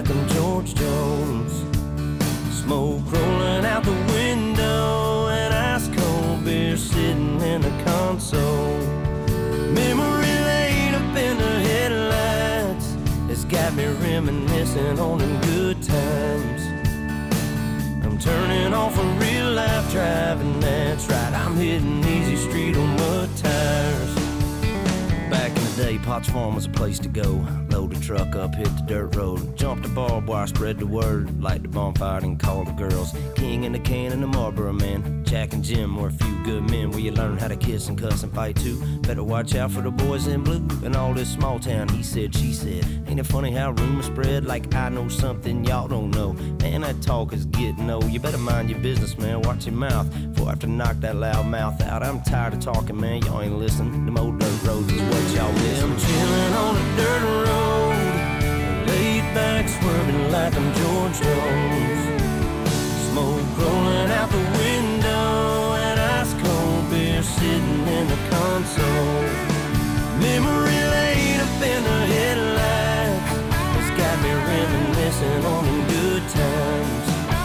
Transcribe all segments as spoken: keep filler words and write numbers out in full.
like I'm George Jones. Smoke rolling out the window and ice cold beer sitting in the console. Memory lane up in the headlights has got me reminiscing on them good times. I'm turning off a real life driving, that's right, I'm hitting easy street on mud tires. Back in the day, Potts Farm was a place to go. Load the truck up, hit the dirt road, jump the barbed wire, spread the word, light the bonfire and call the girls. King in the can and the Marlboro man, Jack and Jim were a few good men where you learn how to kiss and cuss and fight too. Better watch out for the boys in blue and all this small town he said, she said. Ain't it funny how rumors spread like I know something y'all don't know? Man, that talk is getting old. You better mind your business, man, watch your mouth before I have to knock that loud mouth out. I'm tired of talking, man, y'all ain't listening. Them old dirt roads is what y'all miss. I'm chilling on a dirt road, laid back swerving like I'm George Jones. Smoke rolling out the window and ice cold beer sitting in the console. Memory lane up in the headlights has got me reminiscing on them good times.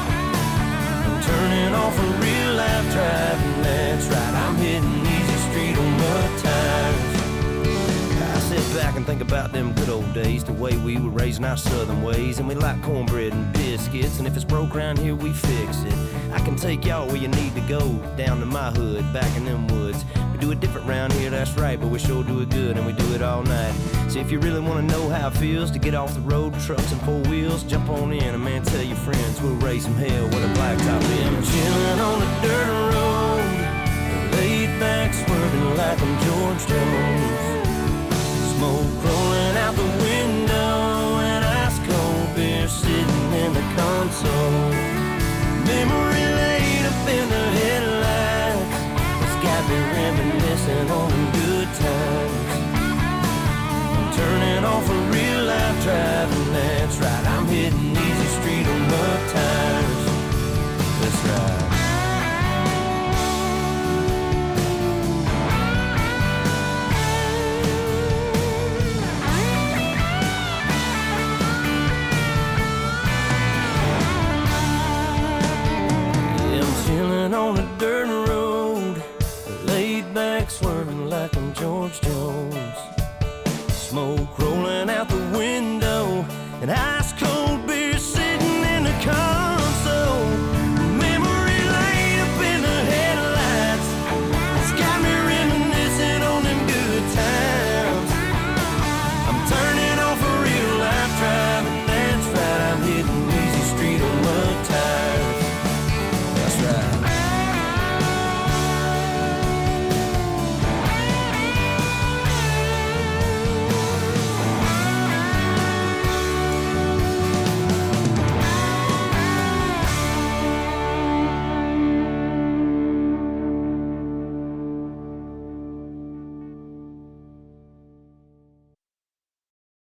I'm turning off a real life driving, that's right, I'm hitting easy street on mud tires. I sit back and think about them good old days, the way we were raising our southern ways, and we like cornbread and biscuits, and if it's broke around here, we fix it. I can take y'all where you need to go, down to my hood, back in them woods. We do it different round here, that's right, but we sure do it good, and we do it all night. So if you really want to know how it feels to get off the road, trucks and four wheels, jump on in, and man, tell your friends we'll raise some hell with a blacktop in. I'm chilling on a dirt road, laid back swerving like I'm George Jones. Smoke rolling out the window and ice cold beer sitting in the console. Memory lane up in the headlights has got me reminiscing on them good times. I'm turning off a real life driving, that's right, I'm hitting easy street on mud tires. That's right. On a dirt road, laid back swerving like I'm George Jones. Smoke rolling out the window and ice cold beer sitting in the car.